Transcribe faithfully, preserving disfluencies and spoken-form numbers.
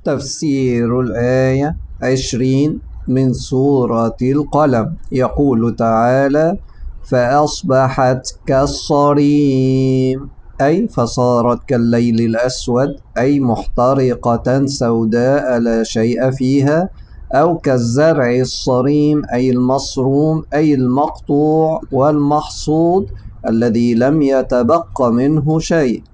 تفسير الآية عشرين من سورة القلم. يقول تعالى: فأصبحت كالصريم، أي فصارت كالليل الأسود، أي محترقة سوداء لا شيء فيها، أو كالزرع الصريم أي المصروم، أي المقطوع والمحصود الذي لم يتبق منه شيء.